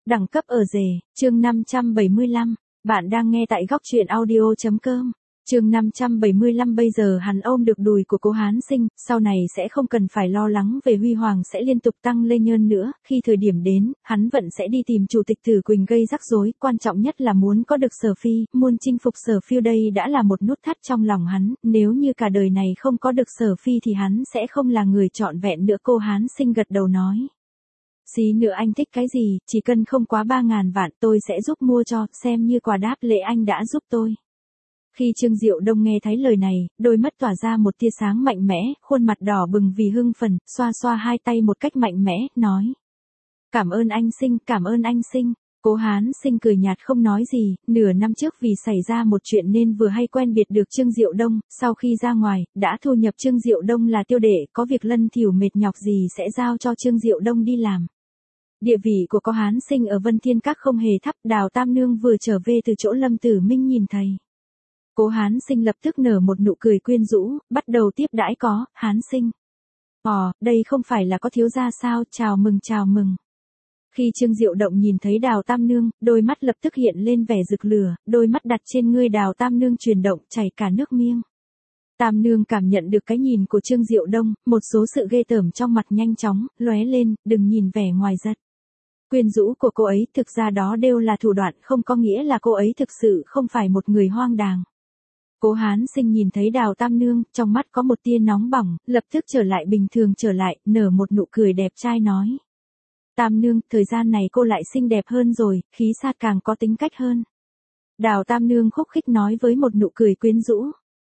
Đẳng cấp ở rể, chương 575. Bạn đang nghe tại góc truyện audio.com. Chương 575. Bây giờ hắn ôm được đùi của Cố Hán Sinh, sau này sẽ không cần phải lo lắng về huy hoàng sẽ liên tục tăng lên nhân nữa, khi thời điểm đến, hắn vẫn sẽ đi tìm chủ tịch Tử Quỳnh gây rắc rối, quan trọng nhất là muốn có được Sở Phi, muốn chinh phục Sở Phi đây đã là một nút thắt trong lòng hắn, nếu như cả đời này không có được Sở Phi thì hắn sẽ không là người trọn vẹn nữa. Cố Hán Sinh gật đầu nói. Xí nữa anh thích cái gì, chỉ cần không quá 3.000 vạn tôi sẽ giúp mua cho, xem như quà đáp lễ anh đã giúp tôi. Khi Trương Diệu Đông nghe thấy lời này, đôi mắt tỏa ra một tia sáng mạnh mẽ, khuôn mặt đỏ bừng vì hưng phấn, xoa xoa hai tay một cách mạnh mẽ, nói. Cảm ơn anh Sinh, cảm ơn anh Sinh. Cố Hán Sinh cười nhạt không nói gì, nửa năm trước vì xảy ra một chuyện nên vừa hay quen biệt được Trương Diệu Đông, sau khi ra ngoài, đã thu nhập Trương Diệu Đông là tiêu đệ, có việc lân thỉu mệt nhọc gì sẽ giao cho Trương Diệu Đông đi làm. Địa vị của Cố Hán Sinh ở Vân Thiên Các không hề thấp, Đào Tam Nương vừa trở về từ chỗ Lâm Tử Minh nhìn thấy. Cố Hán Sinh lập tức nở một nụ cười quyến rũ, bắt đầu tiếp đãi. Có, Hán Sinh. Đây không phải là có thiếu gia sao, chào mừng chào mừng. Khi Trương Diệu Động nhìn thấy Đào Tam Nương, đôi mắt lập tức hiện lên vẻ rực lửa, đôi mắt đặt trên người Đào Tam Nương chuyển động chảy cả nước miếng. Tam Nương cảm nhận được cái nhìn của Trương Diệu Đông, một số sự ghê tởm trong mặt nhanh chóng, lóe lên, đừng nhìn vẻ ngoài giật. Quyến rũ của cô ấy, thực ra đó đều là thủ đoạn, không có nghĩa là cô ấy thực sự không phải một người hoang đàng. Cố Hán Sinh nhìn thấy Đào Tam Nương, trong mắt có một tia nóng bỏng, lập tức trở lại bình thường trở lại, nở một nụ cười đẹp trai nói. Tam Nương, thời gian này cô lại xinh đẹp hơn rồi, khí sắc càng có tính cách hơn. Đào Tam Nương khúc khích nói với một nụ cười quyến rũ.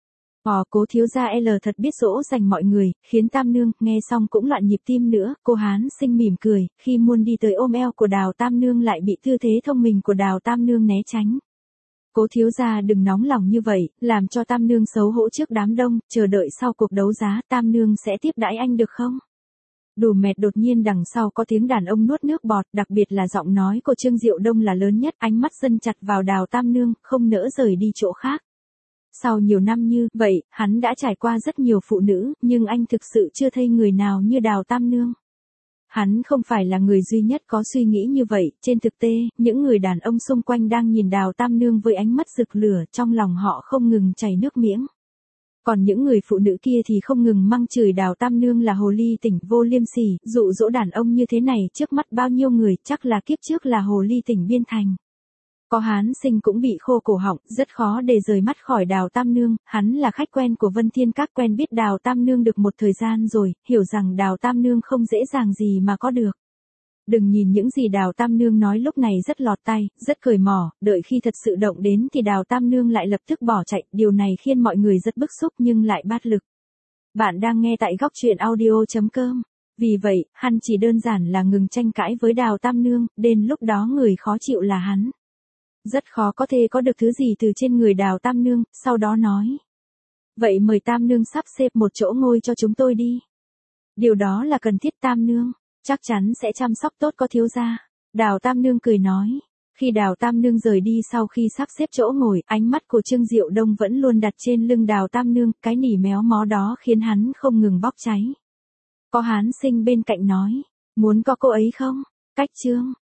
Cố thiếu gia L thật biết dỗ dành mọi người, khiến Tam Nương nghe xong cũng loạn nhịp tim nữa. Cố Hán Sinh mỉm cười, khi muốn đi tới ôm eo của Đào Tam Nương lại bị tư thế thông minh của Đào Tam Nương né tránh. Cố thiếu gia đừng nóng lòng như vậy, làm cho Tam Nương xấu hổ trước đám đông, chờ đợi sau cuộc đấu giá Tam Nương sẽ tiếp đãi anh được không? Đủ mệt. Đột nhiên đằng sau có tiếng đàn ông nuốt nước bọt, đặc biệt là giọng nói của Trương Diệu Đông là lớn nhất, ánh mắt dần chặt vào Đào Tam Nương, không nỡ rời đi chỗ khác. Sau nhiều năm như vậy, hắn đã trải qua rất nhiều phụ nữ, nhưng anh thực sự chưa thấy người nào như Đào Tam Nương. Hắn không phải là người duy nhất có suy nghĩ như vậy, trên thực tế, những người đàn ông xung quanh đang nhìn Đào Tam Nương với ánh mắt rực lửa, trong lòng họ không ngừng chảy nước miếng. Còn những người phụ nữ kia thì không ngừng mắng chửi Đào Tam Nương là hồ ly tỉnh, vô liêm sỉ, dụ dỗ đàn ông như thế này trước mắt bao nhiêu người, chắc là kiếp trước là hồ ly tỉnh Biên Thành. Có Hán Sinh cũng bị khô cổ họng, rất khó để rời mắt khỏi Đào Tam Nương, hắn là khách quen của Vân Thiên Các, quen biết Đào Tam Nương được một thời gian rồi, hiểu rằng Đào Tam Nương không dễ dàng gì mà có được. Đừng nhìn những gì Đào Tam Nương nói lúc này rất lọt tai, rất cởi mở, đợi khi thật sự động đến thì Đào Tam Nương lại lập tức bỏ chạy, điều này khiến mọi người rất bức xúc nhưng lại bát lực. Bạn đang nghe tại góc truyện audio.com. Vì vậy, hắn chỉ đơn giản là ngừng tranh cãi với Đào Tam Nương, đến lúc đó người khó chịu là hắn. Rất khó có thể có được thứ gì từ trên người Đào Tam Nương, sau đó nói. Vậy mời Tam Nương sắp xếp một chỗ ngồi cho chúng tôi đi. Điều đó là cần thiết. Tam Nương chắc chắn sẽ chăm sóc tốt có thiếu gia. Đào Tam Nương cười nói. Khi Đào Tam Nương rời đi sau khi sắp xếp chỗ ngồi, ánh mắt của Trương Diệu Đông vẫn luôn đặt trên lưng Đào Tam Nương, cái nỉ méo mó đó khiến hắn không ngừng bốc cháy. Có Hán Sinh bên cạnh nói. Muốn có cô ấy không? Cách Trương